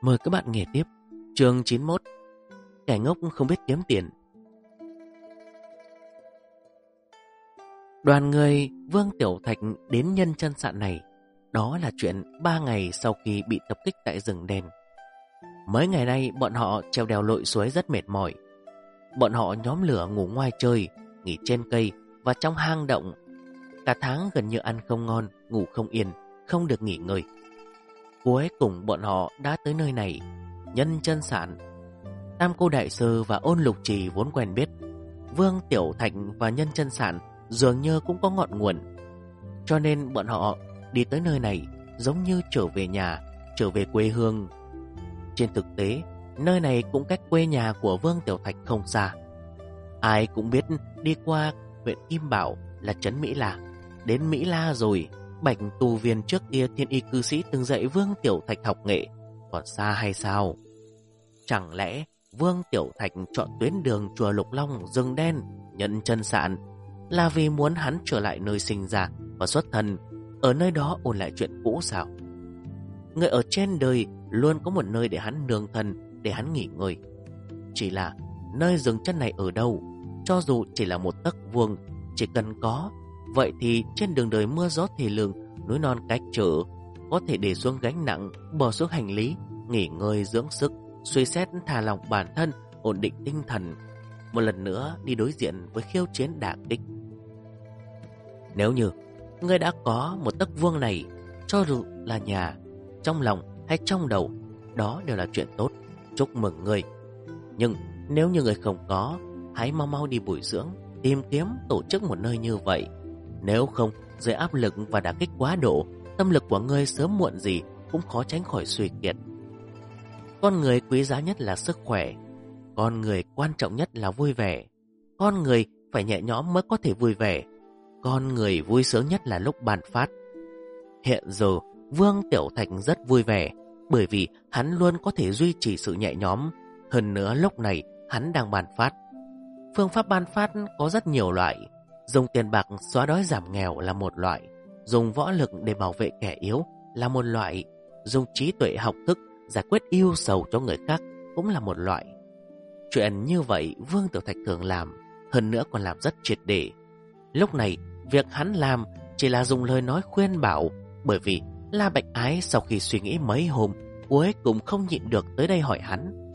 Mời các bạn nghe tiếp chương 91. Kẻ ngốc không biết kiếm tiền. Đoàn người Vương Tiểu Thạch đến nhân chân sạn này, đó là chuyện 3 ngày sau khi bị tập kích tại rừng đen. Mấy ngày nay bọn họ trèo đèo lội suối rất mệt mỏi. Bọn họ nhóm lửa ngủ ngoài trời, nghỉ trên cây và trong hang động. Cả tháng gần như ăn không ngon, ngủ không yên, không được nghỉ ngơi. Cuối cùng bọn họ đã tới nơi này, nhân chân sạn. Tam Cô Đại Sư và Ôn Lục Trì vốn quen biết. Vương Tiểu Thạch và nhân chân sạn dường như cũng có ngọn nguồn, cho nên bọn họ đi tới nơi này giống như trở về nhà, trở về quê hương. Trên thực tế, nơi này cũng cách quê nhà của Vương Tiểu Thạch không xa. Ai cũng biết đi qua huyện Kim Bảo là trấn Mỹ La. Đến Mỹ La rồi, Bạch tù viên trước kia thiên y cư sĩ từng dạy Vương Tiểu Thạch học nghệ còn xa hay sao? Chẳng lẽ Vương Tiểu Thạch chọn tuyến đường chùa Lục Long, rừng đen, nhân chân sạn là vì muốn hắn trở lại nơi sinh ra và xuất thân, ở nơi đó ôn lại chuyện cũ sao? Người ở trên đời luôn có một nơi để hắn nương thân, để hắn nghỉ ngơi. Chỉ là nơi dừng chân này ở đâu? Cho dù chỉ là một tấc vuông, chỉ cần có, vậy thì trên đường đời mưa gió thì lường, núi non cách trở, có thể để xuống gánh nặng, bỏ xuống hành lý, nghỉ ngơi dưỡng sức, suy xét thả lỏng bản thân, ổn định tinh thần, một lần nữa đi đối diện với khiêu chiến đả kích. Nếu như ngươi đã có một tấc vuông này, cho dù là nhà, trong lòng hay trong đầu, đó đều là chuyện tốt, chúc mừng ngươi. Nhưng nếu như ngươi không có, hãy mau mau đi bồi dưỡng, tìm kiếm tổ chức một nơi như vậy. Nếu không, dưới áp lực và đả kích quá độ, tâm lực của ngươi sớm muộn gì cũng khó tránh khỏi suy kiệt. Con người quý giá nhất là sức khỏe, con người quan trọng nhất là vui vẻ. Con người phải nhẹ nhõm mới có thể vui vẻ. Con người vui sướng nhất là lúc ban phát. Hiện giờ Vương Tiểu Thạch rất vui vẻ, bởi vì hắn luôn có thể duy trì sự nhẹ nhõm. Hơn nữa lúc này hắn đang ban phát. Phương pháp ban phát có rất nhiều loại. Dùng tiền bạc xóa đói giảm nghèo là một loại, dùng võ lực để bảo vệ kẻ yếu là một loại, dùng trí tuệ học thức giải quyết ưu sầu cho người khác cũng là một loại. Chuyện như vậy Vương Tiểu Thạch thường làm, hơn nữa còn làm rất triệt để. Lúc này việc hắn làm chỉ là dùng lời nói khuyên bảo, bởi vì La Bạch Ái sau khi suy nghĩ mấy hôm, cuối cùng không nhịn được tới đây hỏi hắn.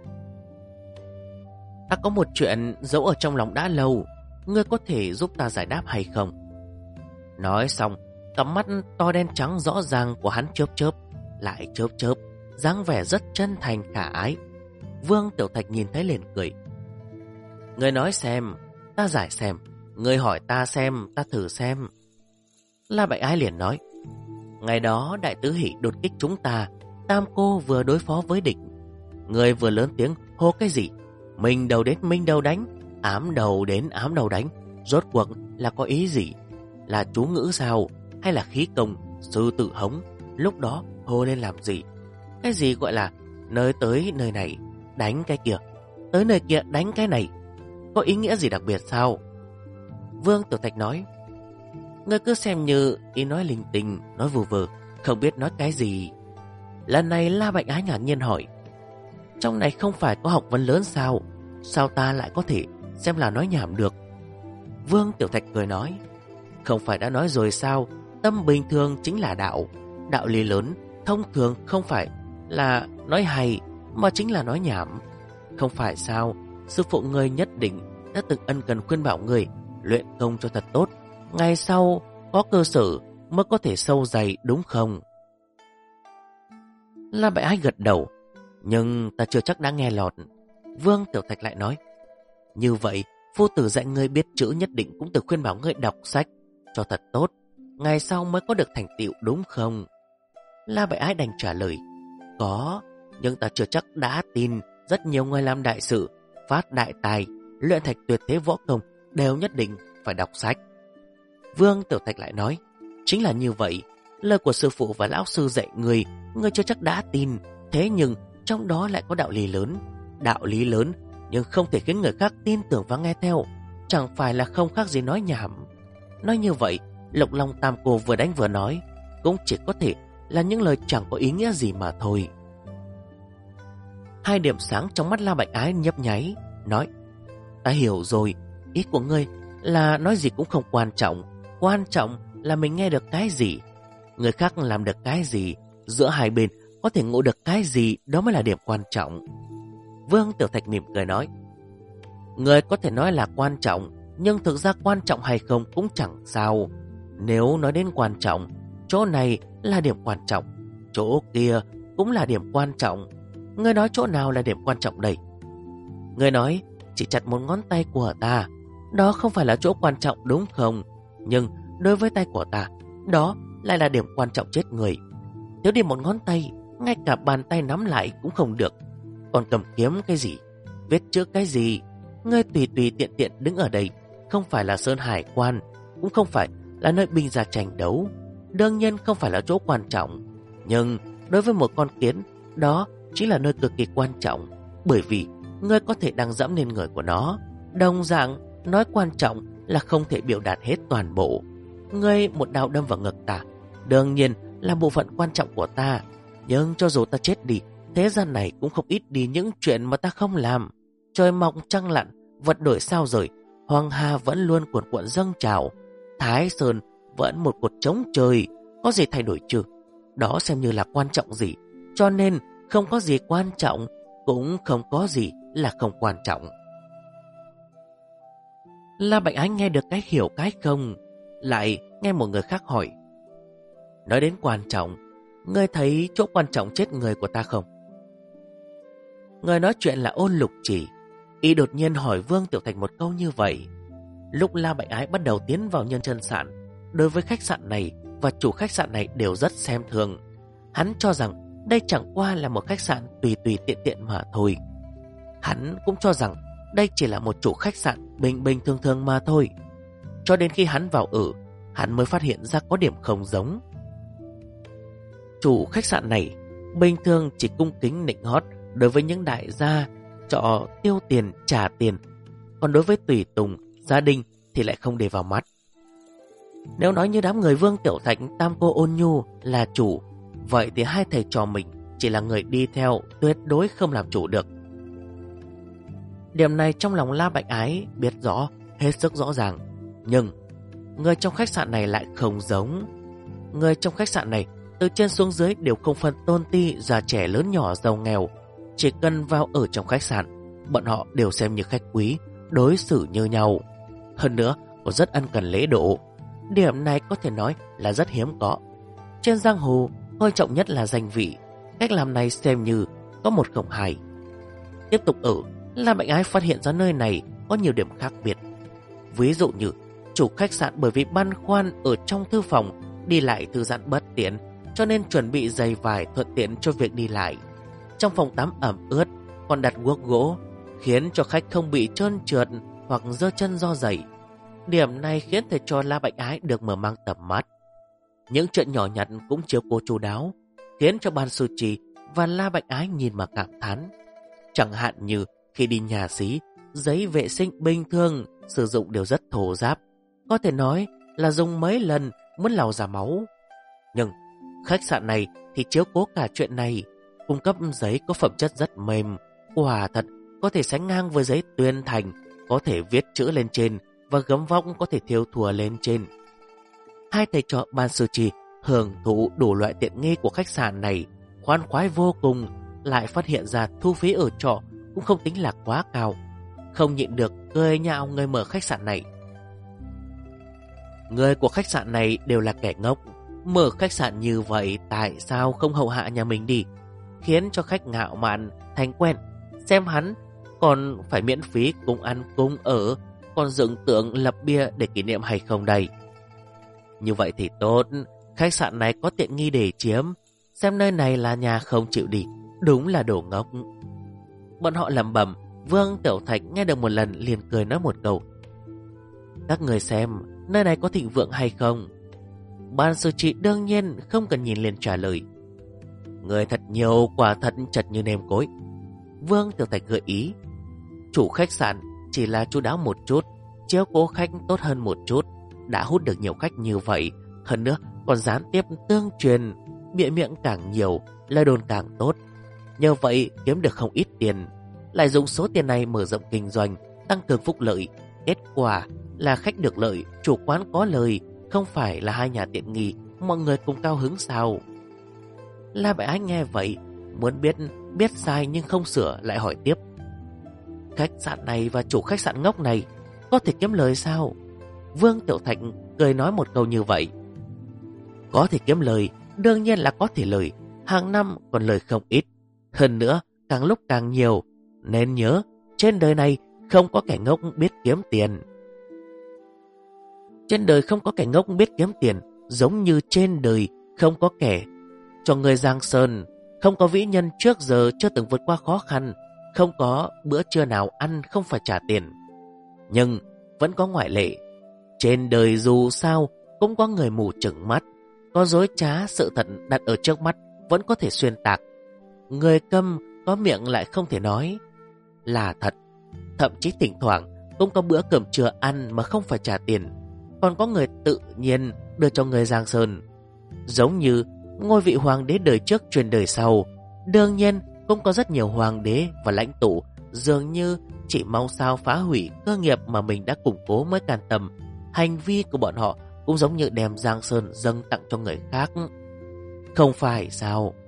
Ta có một chuyện giấu ở trong lòng đã lâu, ngươi có thể giúp ta giải đáp hay không? Nói xong, cặp mắt to đen trắng rõ ràng của hắn chớp chớp, lại chớp chớp, dáng vẻ rất chân thành khả ái. Vương Tiểu Thạch nhìn thấy liền cười. Ngươi nói xem, ta giải xem. Ngươi hỏi ta xem, ta thử xem. La Bạch Ái liền nói. Ngày đó Đại Tứ Hỷ đột kích chúng ta, Tam Cô vừa đối phó với địch. Ngươi vừa lớn tiếng hô cái gì? Mình đầu đến mình đầu đánh, ám đầu đến ám đầu đánh. Rốt cuộc là có ý gì? Là chú ngữ sao? Hay là khí công, sư tử hống? Lúc đó hô lên làm gì? Cái gì gọi là nơi tới nơi này đánh cái kia, tới nơi kia đánh cái này? Có ý nghĩa gì đặc biệt sao? Vương Tiểu Thạch nói. Ngươi cứ xem như ý nói linh tinh, nói vù vờ, không biết nói cái gì. Lần này La Bạch Ái ngạc nhiên hỏi. Trong này không phải có học vấn lớn sao? Sao ta lại có thể xem là nói nhảm được? Vương Tiểu Thạch cười nói. Không phải đã nói rồi sao? Tâm bình thường chính là đạo. Đạo lý lớn thông thường không phải là nói hay, mà chính là nói nhảm. Không phải sao? Sư phụ ngươi nhất định đã từng ân cần khuyên bảo người luyện công cho thật tốt, ngày sau có cơ sở mới có thể sâu dày, đúng không? La Bạch Ái gật đầu. Nhưng ta chưa chắc đã nghe lọt. Vương Tiểu Thạch lại nói. Như vậy phu tử dạy ngươi biết chữ nhất định cũng từng khuyên bảo ngươi đọc sách cho thật tốt, ngày sau mới có được thành tựu, đúng không? La Bạch Ái đành trả lời. Có, nhưng ta chưa chắc đã tin. Rất nhiều người làm đại sự, phát đại tài, luyện thành tuyệt thế võ công đều nhất định phải đọc sách. Vương Tiểu Thạch lại nói. Chính là như vậy, lời của sư phụ và lão sư dạy ngươi chưa chắc đã tin. Thế nhưng trong đó lại có đạo lý lớn. Đạo lý lớn nhưng không thể khiến người khác tin tưởng và nghe theo, chẳng phải là không khác gì nói nhảm. Nói như vậy, Lục Long Tam Cô vừa đánh vừa nói cũng chỉ có thể là những lời chẳng có ý nghĩa gì mà thôi. Hai điểm sáng trong mắt La Bạch Ái nhấp nháy, nói: ta hiểu rồi, ý của ngươi là nói gì cũng không quan trọng, quan trọng là mình nghe được cái gì, người khác làm được cái gì, giữa hai bên có thể ngộ được cái gì, đó mới là điểm quan trọng. Vương Tiểu Thạch mỉm cười nói: người có thể nói là quan trọng, nhưng thực ra quan trọng hay không cũng chẳng sao. Nếu nói đến quan trọng, chỗ này là điểm quan trọng, chỗ kia cũng là điểm quan trọng. Ngươi nói chỗ nào là điểm quan trọng đây? Ngươi nói chỉ chặt một ngón tay của ta, đó không phải là chỗ quan trọng đúng không? Nhưng đối với tay của ta, đó lại là điểm quan trọng chết người. Nếu đi một ngón tay, ngay cả bàn tay nắm lại cũng không được. Còn cầm kiếm cái gì, viết chữ cái gì? Ngươi tùy tùy tiện tiện đứng ở đây, không phải là sơn hải quan, cũng không phải là nơi binh ra tranh đấu, đương nhiên không phải là chỗ quan trọng. Nhưng đối với một con kiến, đó chính là nơi cực kỳ quan trọng, bởi vì ngươi có thể đang dẫm lên người của nó. Đồng dạng, nói quan trọng là không thể biểu đạt hết toàn bộ. Ngươi một đao đâm vào ngực ta, đương nhiên là bộ phận quan trọng của ta. Nhưng cho dù ta chết đi, thế gian này cũng không ít đi những chuyện mà ta không làm. Trời mọc trăng lặn, vật đổi sao rời, Hoàng Hà vẫn luôn cuồn cuộn dâng trào, Thái Sơn vẫn một cột trống trời, có gì thay đổi chưa? Đó xem như là quan trọng gì? Cho nên không có gì quan trọng, cũng không có gì là không quan trọng. La Bạch Ánh nghe được cái hiểu cái không, lại nghe một người khác hỏi: nói đến quan trọng, ngươi thấy chỗ quan trọng chết người của ta không? Người nói chuyện là Ôn Lục Chỉ. Y đột nhiên hỏi Vương Tiểu Thạch một câu như vậy. Lúc La Bạch Ái bắt đầu tiến vào Nhân Chân Sạn, đối với khách sạn này và chủ khách sạn này đều rất xem thường. Hắn cho rằng đây chẳng qua là một khách sạn tùy tùy tiện tiện mà thôi. Hắn cũng cho rằng đây chỉ là một chủ khách sạn bình bình thường thường mà thôi. Cho đến khi hắn vào ở, hắn mới phát hiện ra có điểm không giống. Chủ khách sạn này bình thường chỉ cung kính nịnh hót đối với những đại gia, trọ tiêu tiền trả tiền, còn đối với tùy tùng, gia đình thì lại không để vào mắt. Nếu nói như đám người Vương Tiểu Thạch, Tam Cô Ôn Nhu là chủ, vậy thì hai thầy trò mình chỉ là người đi theo, tuyệt đối không làm chủ được. Điểm này trong lòng La Bạch Ái biết rõ, hết sức rõ ràng. Nhưng người trong khách sạn này lại không giống. Người trong khách sạn này từ trên xuống dưới đều không phân tôn ti, già trẻ lớn nhỏ giàu nghèo. Chỉ cần vào ở trong khách sạn, bọn họ đều xem như khách quý, đối xử như nhau. Hơn nữa còn rất ân cần lễ độ. Điểm này có thể nói là rất hiếm có. Trên giang hồ coi trọng nhất là danh vị. Cách làm này xem như có một không hai. Tiếp tục ở, La Bạch Ái phát hiện ra nơi này có nhiều điểm khác biệt. Ví dụ như chủ khách sạn bởi vì băn khoăn ở trong thư phòng đi lại thư giãn bất tiện, cho nên chuẩn bị giày vải thuận tiện cho việc đi lại. Trong phòng tắm ẩm ướt còn đặt guốc gỗ, khiến cho khách không bị trơn trượt hoặc giơ chân do giày. Điểm này khiến thầy trò La Bạch Ái được mở mang tầm mắt. Những chuyện nhỏ nhặt cũng chiếu cố chu đáo, khiến cho Ban Sư Trì và La Bạch Ái nhìn mà cảm thán. Chẳng hạn như khi đi nhà xí, giấy vệ sinh bình thường sử dụng đều rất thô ráp, có thể nói là dùng mấy lần muốn lau ra máu. Nhưng khách sạn này thì chiếu cố cả chuyện này, cung cấp giấy có phẩm chất rất mềm, quả thật có thể sánh ngang với giấy tuyên thành, có thể viết chữ lên trên và gấm vóc có thể thêu thùa lên trên. Hai thầy trò Ban Sư Trì hưởng thụ đủ loại tiện nghi của khách sạn này, khoan khoái vô cùng, lại phát hiện ra thu phí ở trọ cũng không tính là quá cao, không nhịn được cười nhạo người mở khách sạn này. Người của khách sạn này đều là kẻ ngốc, mở khách sạn như vậy tại sao không hầu hạ nhà mình đi, khiến cho khách ngạo mạn thành quen, xem hắn còn phải miễn phí cùng ăn cùng ở, còn dựng tượng lập bia để kỷ niệm hay không đây. Như vậy thì tốt, khách sạn này có tiện nghi để chiếm, xem nơi này là nhà không chịu đi, đúng là đồ ngốc. Bọn họ lẩm bẩm. Vương Tiểu Thạch nghe được một lần liền cười nói một câu: các người xem nơi này có thịnh vượng hay không? Ban Sư Trì đương nhiên không cần nhìn liền trả lời: người thật nhiều, quả thật chật như nêm cối. Vương Tiểu Thạch gợi ý: chủ khách sạn chỉ là chu đáo một chút, chiếu cố khách tốt hơn một chút, đã hút được nhiều khách như vậy, hơn nữa còn gián tiếp tương truyền, bịa miệng càng nhiều, lời đồn càng tốt. nhờ vậy kiếm được không ít tiền, lại dùng số tiền này mở rộng kinh doanh, tăng cường phúc lợi. Kết quả là khách được lợi, chủ quán có lời, không phải là hai nhà tiện nghi, mọi người cùng cao hứng sao? La Bạch Ái nghe vậy, muốn biết sai nhưng không sửa, lại hỏi tiếp. Khách sạn này và chủ khách sạn ngốc này có thể kiếm lời sao? Vương Tiểu Thạch cười nói một câu như vậy. Có thể kiếm lời, đương nhiên là có thể lời, hàng năm còn lời không ít. Hơn nữa, càng lúc càng nhiều, nên nhớ, trên đời này không có kẻ ngốc biết kiếm tiền. Trên đời không có kẻ ngốc biết kiếm tiền, giống như trên đời không có kẻ cho người Giang Sơn, không có vĩ nhân trước giờ chưa từng vượt qua khó khăn, không có bữa trưa nào ăn không phải trả tiền. Nhưng vẫn có ngoại lệ. Trên đời dù sao cũng có người mù trừng mắt, có dối trá sự thật đặt ở trước mắt vẫn có thể xuyên tạc. Người câm có miệng lại không thể nói là thật. Thậm chí thỉnh thoảng cũng có bữa cơm trưa ăn mà không phải trả tiền. Còn có người tự nhiên đưa cho người Giang Sơn. Giống như ngôi vị hoàng đế đời trước truyền đời sau, đương nhiên cũng có rất nhiều hoàng đế và lãnh tụ dường như chỉ mong sao phá hủy cơ nghiệp mà mình đã củng cố mới can tâm. Hành vi của bọn họ cũng giống như đem Giang Sơn dâng tặng cho người khác. Không phải sao?